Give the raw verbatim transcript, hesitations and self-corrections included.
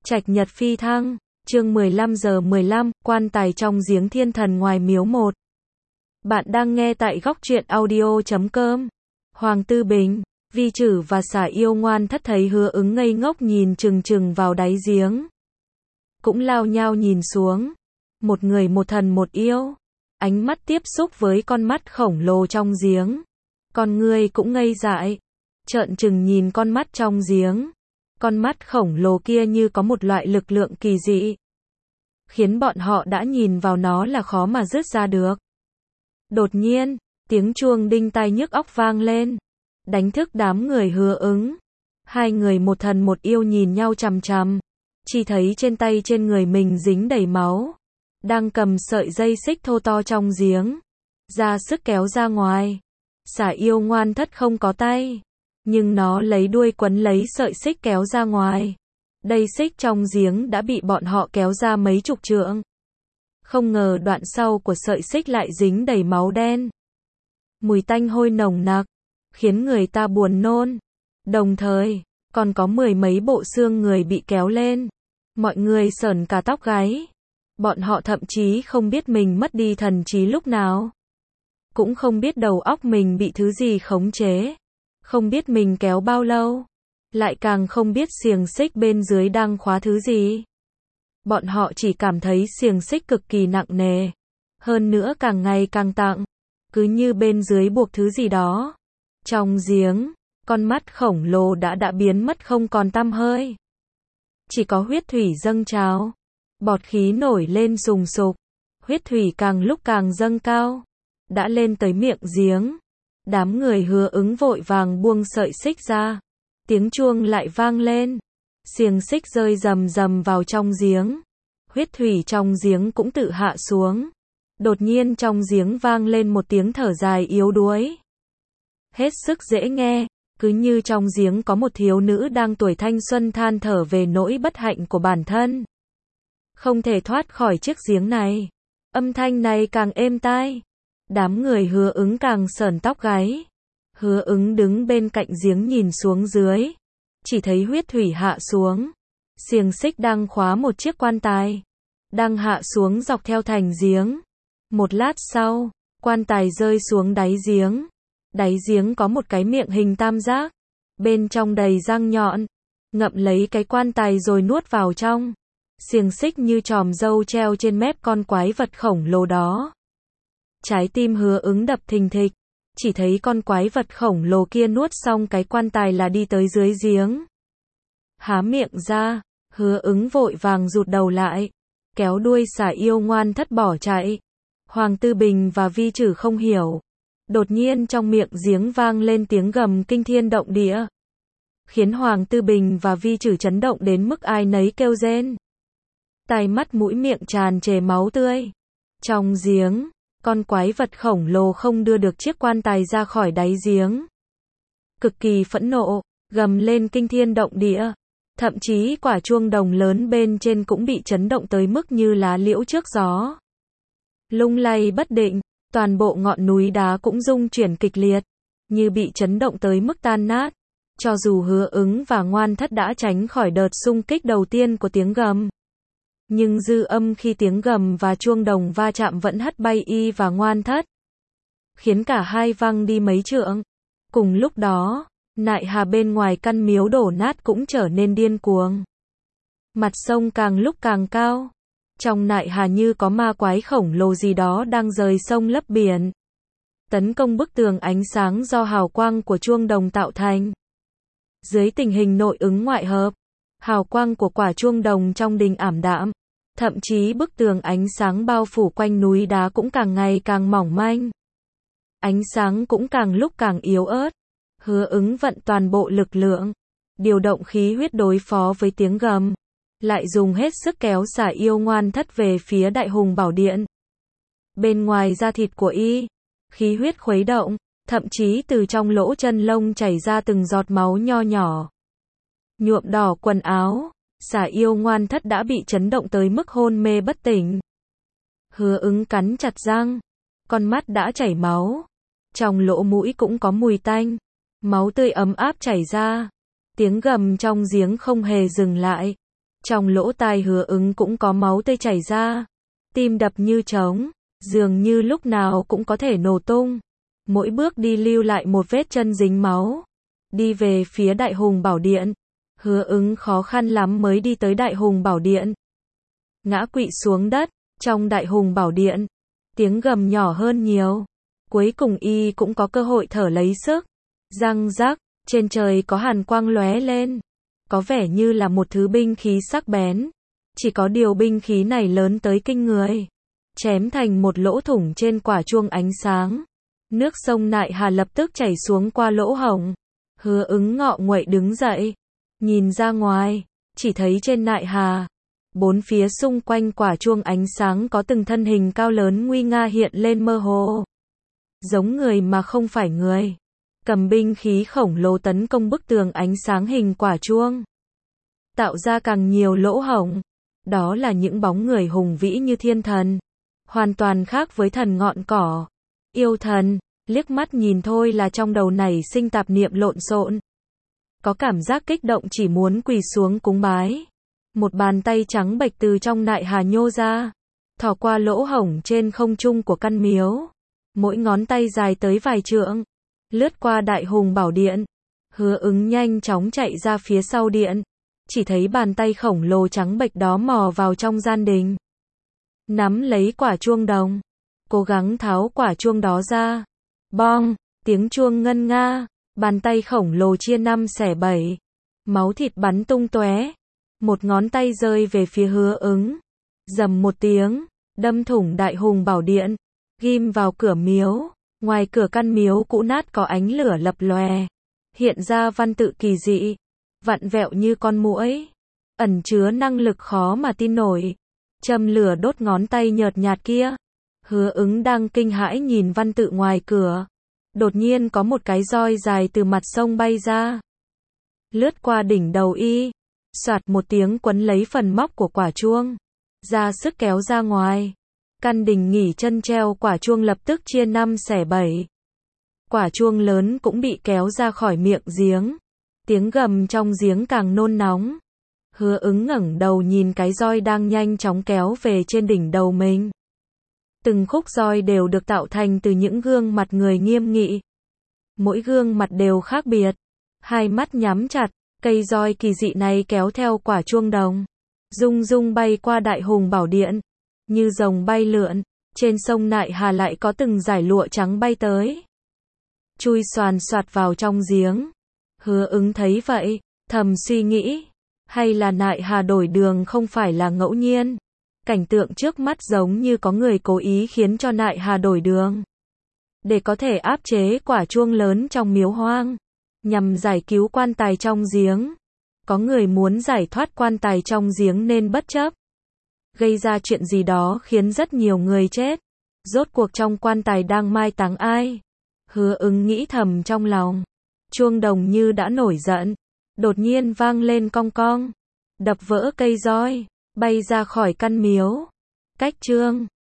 Trạch nhật phi thăng, chương mười lăm giờ mười lăm, quan tài trong giếng thiên thần ngoài miếu một. Bạn đang nghe tại góc truyện audio chấm com. Hoàng Tư Bình, Vi Chử và Xả Yêu Ngoan Thất thấy Hứa Ứng ngây ngốc nhìn chừng chừng vào đáy giếng. Cũng lao nhao nhìn xuống. Một người một thần một yêu. Ánh mắt tiếp xúc với con mắt khổng lồ trong giếng. Con người cũng ngây dại. Trợn trừng nhìn con mắt trong giếng. Con mắt khổng lồ kia như có một loại lực lượng kỳ dị. Khiến bọn họ đã nhìn vào nó là khó mà dứt ra được. Đột nhiên, tiếng chuông đinh tai nhức óc vang lên. Đánh thức đám người Hứa Ứng. Hai người một thần một yêu nhìn nhau chằm chằm. Chỉ thấy trên tay trên người mình dính đầy máu. Đang cầm sợi dây xích thô to trong giếng. Ra sức kéo ra ngoài. Xả Yêu Ngoan Thất không có tay. Nhưng nó lấy đuôi quấn lấy sợi xích kéo ra ngoài. Đây xích trong giếng đã bị bọn họ kéo ra mấy chục trượng. Không ngờ đoạn sau của sợi xích lại dính đầy máu đen. Mùi tanh hôi nồng nặc, khiến người ta buồn nôn. Đồng thời, còn có mười mấy bộ xương người bị kéo lên. Mọi người sởn cả tóc gáy. Bọn họ thậm chí không biết mình mất đi thần trí lúc nào. Cũng không biết đầu óc mình bị thứ gì khống chế. Không biết mình kéo bao lâu. Lại càng không biết xiềng xích bên dưới đang khóa thứ gì. Bọn họ chỉ cảm thấy xiềng xích cực kỳ nặng nề. Hơn nữa càng ngày càng tặng. Cứ như bên dưới buộc thứ gì đó. Trong giếng, con mắt khổng lồ đã đã biến mất không còn tăm hơi. Chỉ có huyết thủy dâng trào. Bọt khí nổi lên sùng sục. Huyết thủy càng lúc càng dâng cao. Đã lên tới miệng giếng. Đám người Hứa Ứng vội vàng buông sợi xích ra. Tiếng chuông lại vang lên. Xiềng xích rơi rầm rầm vào trong giếng. Huyết thủy trong giếng cũng tự hạ xuống. Đột nhiên trong giếng vang lên một tiếng thở dài yếu đuối. Hết sức dễ nghe, cứ như trong giếng có một thiếu nữ đang tuổi thanh xuân than thở về nỗi bất hạnh của bản thân. Không thể thoát khỏi chiếc giếng này. Âm thanh này càng êm tai. Đám người Hứa Ứng càng sởn tóc gáy. Hứa Ứng đứng bên cạnh giếng nhìn xuống dưới. Chỉ thấy huyết thủy hạ xuống. Xiềng xích đang khóa một chiếc quan tài. Đang hạ xuống dọc theo thành giếng. Một lát sau, quan tài rơi xuống đáy giếng. Đáy giếng có một cái miệng hình tam giác. Bên trong đầy răng nhọn. Ngậm lấy cái quan tài rồi nuốt vào trong. Xiềng xích như chòm râu treo trên mép con quái vật khổng lồ đó. Trái tim Hứa Ứng đập thình thịch. Chỉ thấy con quái vật khổng lồ kia nuốt xong cái quan tài là đi tới dưới giếng. Há miệng ra, Hứa Ứng vội vàng rụt đầu lại. Kéo đuôi Xả Yêu Ngoan Thất bỏ chạy. Hoàng Tư Bình và Vi Chử không hiểu. Đột nhiên trong miệng giếng vang lên tiếng gầm kinh thiên động địa. Khiến Hoàng Tư Bình và Vi Chử chấn động đến mức ai nấy kêu rên. Tai mắt mũi miệng tràn trề máu tươi. Trong giếng, con quái vật khổng lồ không đưa được chiếc quan tài ra khỏi đáy giếng. Cực kỳ phẫn nộ, gầm lên kinh thiên động địa. Thậm chí quả chuông đồng lớn bên trên cũng bị chấn động tới mức như lá liễu trước gió. Lung lay bất định, toàn bộ ngọn núi đá cũng rung chuyển kịch liệt, như bị chấn động tới mức tan nát. Cho dù Hứa Ứng và Ngoan Thất đã tránh khỏi đợt xung kích đầu tiên của tiếng gầm. Nhưng dư âm khi tiếng gầm và chuông đồng va chạm vẫn hất bay y và Ngoan Thất. Khiến cả hai văng đi mấy trượng. Cùng lúc đó, nại hà bên ngoài căn miếu đổ nát cũng trở nên điên cuồng. Mặt sông càng lúc càng cao. Trong nại hà như có ma quái khổng lồ gì đó đang rời sông lấp biển. Tấn công bức tường ánh sáng do hào quang của chuông đồng tạo thành. Dưới tình hình nội ứng ngoại hợp, hào quang của quả chuông đồng trong đình ảm đạm. Thậm chí bức tường ánh sáng bao phủ quanh núi đá cũng càng ngày càng mỏng manh. Ánh sáng cũng càng lúc càng yếu ớt. Hứa Ứng vận toàn bộ lực lượng. Điều động khí huyết đối phó với tiếng gầm. Lại dùng hết sức kéo Xả Yêu Ngoan Thất về phía Đại Hùng Bảo Điện. Bên ngoài da thịt của y, khí huyết khuấy động. Thậm chí từ trong lỗ chân lông chảy ra từng giọt máu nho nhỏ. Nhuộm đỏ quần áo. Xả Yêu Ngoan Thất đã bị chấn động tới mức hôn mê bất tỉnh. Hứa Ứng cắn chặt răng. Con mắt đã chảy máu. Trong lỗ mũi cũng có mùi tanh. Máu tươi ấm áp chảy ra. Tiếng gầm trong giếng không hề dừng lại. Trong lỗ tai Hứa Ứng cũng có máu tươi chảy ra, tim đập như trống, dường như lúc nào cũng có thể nổ tung. Mỗi bước đi lưu lại một vết chân dính máu. Đi về phía Đại Hùng Bảo Điện. Hứa Ứng khó khăn lắm mới đi tới Đại Hùng Bảo Điện. Ngã quỵ xuống đất, trong Đại Hùng Bảo Điện. Tiếng gầm nhỏ hơn nhiều. Cuối cùng y cũng có cơ hội thở lấy sức. Răng rắc, trên trời có hàn quang lóe lên. Có vẻ như là một thứ binh khí sắc bén. Chỉ có điều binh khí này lớn tới kinh người. Chém thành một lỗ thủng trên quả chuông ánh sáng. Nước sông Nại Hà lập tức chảy xuống qua lỗ hổng. Hứa Ứng ngọ nguậy đứng dậy. Nhìn ra ngoài, chỉ thấy trên Nại Hà. Bốn phía xung quanh quả chuông ánh sáng có từng thân hình cao lớn nguy nga hiện lên mơ hồ. Giống người mà không phải người. Cầm binh khí khổng lồ tấn công bức tường ánh sáng hình quả chuông. Tạo ra càng nhiều lỗ hổng. Đó là những bóng người hùng vĩ như thiên thần. Hoàn toàn khác với thần ngọn cỏ. Yêu thần, liếc mắt nhìn thôi là trong đầu nảy sinh tạp niệm lộn xộn. Có cảm giác kích động chỉ muốn quỳ xuống cúng bái. Một bàn tay trắng bệch từ trong Nại Hà nhô ra, thò qua lỗ hổng trên không trung của căn miếu. Mỗi ngón tay dài tới vài trượng, lướt qua Đại Hùng Bảo Điện. Hứa Ứng nhanh chóng chạy ra phía sau điện. Chỉ thấy bàn tay khổng lồ trắng bệch đó mò vào trong gian đình. Nắm lấy quả chuông đồng. Cố gắng tháo quả chuông đó ra. Bong, tiếng chuông ngân nga. Bàn tay khổng lồ chia năm xẻ bảy. Máu thịt bắn tung tóe. Một ngón tay rơi về phía Hứa Ứng. Rầm một tiếng, đâm thủng Đại Hùng Bảo Điện. Ghim vào cửa miếu. Ngoài cửa căn miếu cũ nát có ánh lửa lập lòe. Hiện ra văn tự kỳ dị. Vặn vẹo như con muỗi. Ẩn chứa năng lực khó mà tin nổi. Châm lửa đốt ngón tay nhợt nhạt kia. Hứa Ứng đang kinh hãi nhìn văn tự ngoài cửa. Đột nhiên có một cái roi dài từ mặt sông bay ra. Lướt qua đỉnh đầu y. Soạt một tiếng quấn lấy phần móc của quả chuông. Ra sức kéo ra ngoài. Căn đình nghỉ chân treo quả chuông lập tức chia năm xẻ bảy. Quả chuông lớn cũng bị kéo ra khỏi miệng giếng. Tiếng gầm trong giếng càng nôn nóng. Hứa Ứng ngẩng đầu nhìn cái roi đang nhanh chóng kéo về trên đỉnh đầu mình. Từng khúc roi đều được tạo thành từ những gương mặt người nghiêm nghị. Mỗi gương mặt đều khác biệt. Hai mắt nhắm chặt, cây roi kỳ dị này kéo theo quả chuông đồng. Rung rung bay qua Đại Hùng Bảo Điện. Như rồng bay lượn, trên sông Nại Hà lại có từng dải lụa trắng bay tới. Chui xoàn xoạt vào trong giếng. Hứa Ứng thấy vậy, thầm suy nghĩ. Hay là Nại Hà đổi đường không phải là ngẫu nhiên. Cảnh tượng trước mắt giống như có người cố ý khiến cho Nại Hà đổi đường. Để có thể áp chế quả chuông lớn trong miếu hoang. Nhằm giải cứu quan tài trong giếng. Có người muốn giải thoát quan tài trong giếng nên bất chấp. Gây ra chuyện gì đó khiến rất nhiều người chết. Rốt cuộc trong quan tài đang mai táng ai? Hứa Ứng nghĩ thầm trong lòng. Chuông đồng như đã nổi giận. Đột nhiên vang lên cong cong. Đập vỡ cây roi. Bay ra khỏi căn miếu. Cách chương.